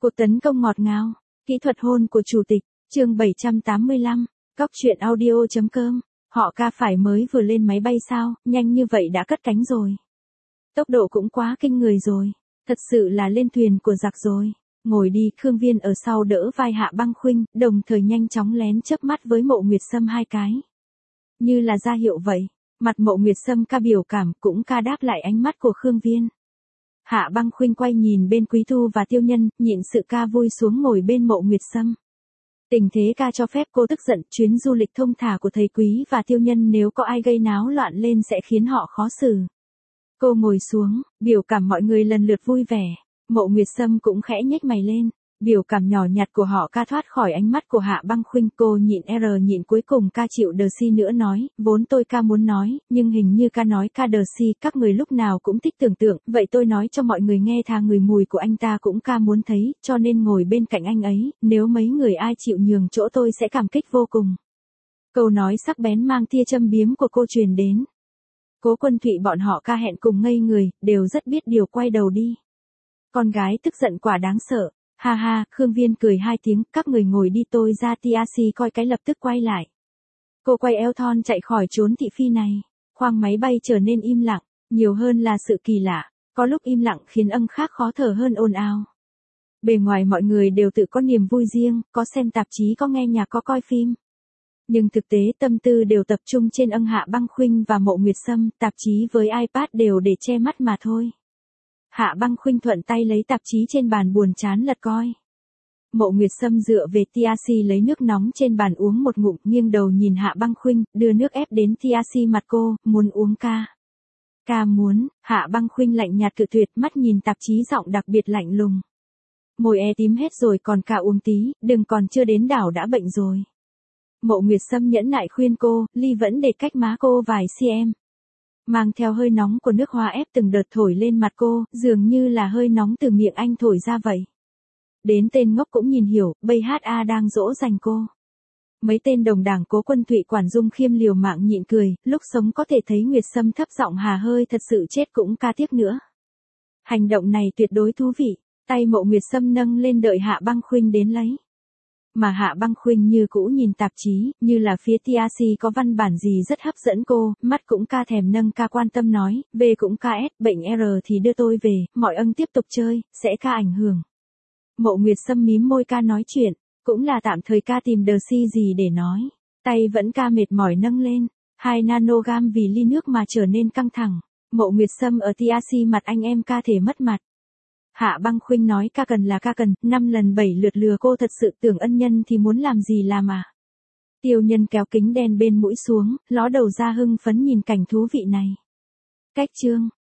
Cuộc tấn công ngọt ngào, kỹ thuật hôn của chủ tịch, chương 785, Cóc truyện audio.com, họ ca phải mới vừa lên máy bay sao, nhanh như vậy đã cất cánh rồi. Tốc độ cũng quá kinh người rồi, thật sự là lên thuyền của giặc rồi. Ngồi đi, Khương Viên ở sau đỡ vai Hạ Băng Khuynh, đồng thời nhanh chóng lén chớp mắt với Mộ Nguyệt Sâm hai cái. Như là ra hiệu vậy, mặt Mộ Nguyệt Sâm ca biểu cảm cũng ca đáp lại ánh mắt của Khương Viên. Hạ Băng Khuynh quay nhìn bên Quý Thu và Tiêu Nhân, nhịn sự ca vui xuống ngồi bên Mộ Nguyệt Sâm. Tình thế ca cho phép cô tức giận, chuyến du lịch thông thả của thầy Quý và Tiêu Nhân nếu có ai gây náo loạn lên sẽ khiến họ khó xử. Cô ngồi xuống, biểu cảm mọi người lần lượt vui vẻ. Mộ Nguyệt Sâm cũng khẽ nhếch mày lên, biểu cảm nhỏ nhặt của họ ca thoát khỏi ánh mắt của Hạ Băng Khuynh. Cô nhịn cuối cùng ca chịu đờ si nữa nói, vốn tôi ca muốn nói, nhưng hình như ca nói ca đờ si, các người lúc nào cũng thích tưởng tượng, vậy tôi nói cho mọi người nghe thà người mùi của anh ta cũng ca muốn thấy, cho nên ngồi bên cạnh anh ấy, nếu mấy người ai chịu nhường chỗ tôi sẽ cảm kích vô cùng. Câu nói sắc bén mang tia châm biếm của cô truyền đến. Cố Quân Thụy bọn họ ca hẹn cùng ngây người, đều rất biết điều quay đầu đi. Con gái tức giận quả đáng sợ. Ha ha, Khương Viên cười hai tiếng, các người ngồi đi tôi ra TRC coi cái lập tức quay lại. Cô quay eo thon chạy khỏi chốn thị phi này. Khoang máy bay trở nên im lặng, nhiều hơn là sự kỳ lạ. Có lúc im lặng khiến âm khác khó thở hơn ồn ào. Bề ngoài mọi người đều tự có niềm vui riêng, có xem tạp chí, có nghe nhạc, có coi phim. Nhưng thực tế tâm tư đều tập trung trên Hạ Băng Khuynh và Mộ Nguyệt Sâm, tạp chí với iPad đều để che mắt mà thôi. Hạ Băng Khuynh thuận tay lấy tạp chí trên bàn buồn chán lật coi. Mộ Nguyệt Sâm dựa về TRC lấy nước nóng trên bàn uống một ngụm, nghiêng đầu nhìn Hạ Băng Khuynh, đưa nước ép đến TRC mặt cô, muốn uống ca. Ca muốn, Hạ Băng Khuynh lạnh nhạt cự tuyệt, mắt nhìn tạp chí giọng đặc biệt lạnh lùng. Môi tím hết rồi còn ca uống tí, đừng còn chưa đến đảo đã bệnh rồi. Mộ Nguyệt Sâm nhẫn nại khuyên cô, ly vẫn để cách má cô vài cm. Mang theo hơi nóng của nước hoa ép từng đợt thổi lên mặt cô, dường như là hơi nóng từ miệng anh thổi ra vậy. Đến tên ngốc cũng nhìn hiểu, bây HA đang dỗ dành cô. Mấy tên đồng đảng Cố Quân Thụy Quản Dung Khiêm liều mạng nhịn cười, lúc sống có thể thấy Nguyệt Sâm thấp giọng hà hơi thật sự chết cũng ca tiếc nữa. Hành động này tuyệt đối thú vị, tay Mộ Nguyệt Sâm nâng lên đợi Hạ Băng Khuynh đến lấy. Mà Hạ Băng Khuynh như cũ nhìn tạp chí, như là phía TRC có văn bản gì rất hấp dẫn cô, mắt cũng ca thèm nâng ca quan tâm nói, B cũng ca S, bệnh R thì đưa tôi về, mọi ân tiếp tục chơi, sẽ ca ảnh hưởng. Mộ Nguyệt Sâm mím môi ca nói chuyện, cũng là tạm thời ca tìm đờ si gì để nói, tay vẫn ca mệt mỏi nâng lên, 2 nanogam vì ly nước mà trở nên căng thẳng. Mộ Nguyệt Sâm ở TRC mặt anh em ca thể mất mặt. Hạ Băng Khuynh nói ca cần là ca cần, 5 lần 7 lượt lừa cô thật sự tưởng ân nhân thì muốn làm gì làm à. Tiêu Nhân kéo kính đen bên mũi xuống, ló đầu ra hưng phấn nhìn cảnh thú vị này. Cách chương